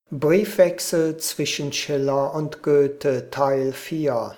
Briefwechsel zwischen Schiller und Goethe Teil 4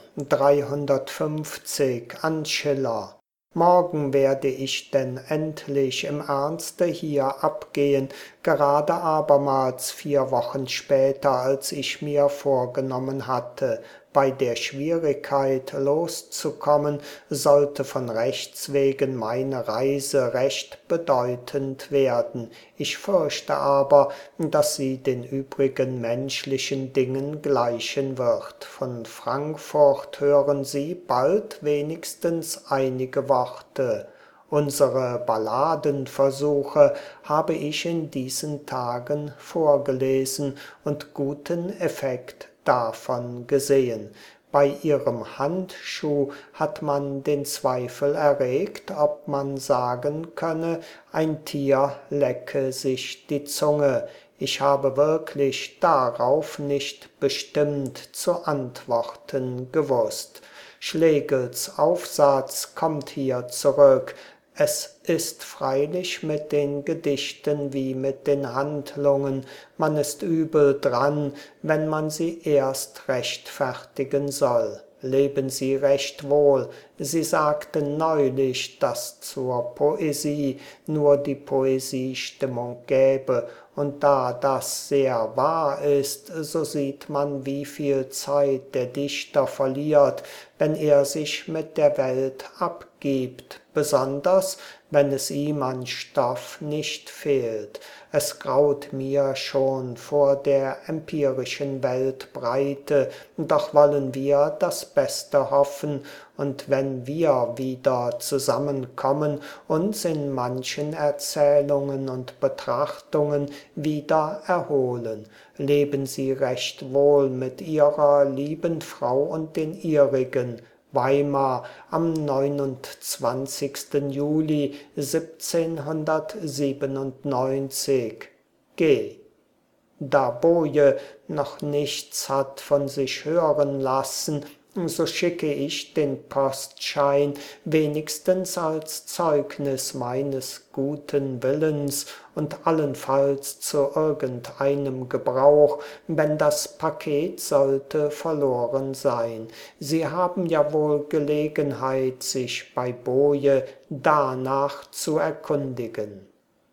350 an Schiller. Morgen werde ich denn endlich im Ernste hier abgehen, gerade abermals 4 Wochen später, als ich mir vorgenommen hatte. Bei der Schwierigkeit loszukommen, sollte von Rechts wegen meine Reise recht bedeutend werden. Ich fürchte aber, dass sie den übrigen menschlichen Dingen gleichen wird. Von Frankfurt hören Sie bald wenigstens einige Worte. Unsere Balladenversuche habe ich in diesen Tagen vorgelesen und guten Effekt davon gesehen. Bei ihrem Handschuh hat man den Zweifel erregt, ob man sagen könne, ein Tier lecke sich die Zunge. Ich habe wirklich darauf nicht bestimmt zu antworten gewusst. Schlegels Aufsatz kommt hier zurück. Es ist freilich mit den Gedichten wie mit den Handlungen, man ist übel dran, wenn man sie erst rechtfertigen soll. Leben Sie recht wohl, Sie sagten neulich, dass zur Poesie nur die Poesie Stimmung gäbe, und da das sehr wahr ist, so sieht man, wie viel Zeit der Dichter verliert, wenn er sich mit der Welt abgibt, besonders wenn es ihm an Stoff nicht fehlt. Es graut mir schon vor der empirischen Weltbreite, doch wollen wir das Beste hoffen, und wenn wir wieder zusammenkommen, uns in manchen Erzählungen und Betrachtungen wieder erholen. Leben Sie recht wohl mit Ihrer lieben Frau und den Ihrigen. Weimar am 29. Juli 1797. G. Da Boje noch nichts hat von sich hören lassen, so schicke ich den Postschein wenigstens als Zeugnis meines guten Willens und allenfalls zu irgendeinem Gebrauch, wenn das Paket sollte verloren sein. Sie haben ja wohl Gelegenheit, sich bei Boje danach zu erkundigen.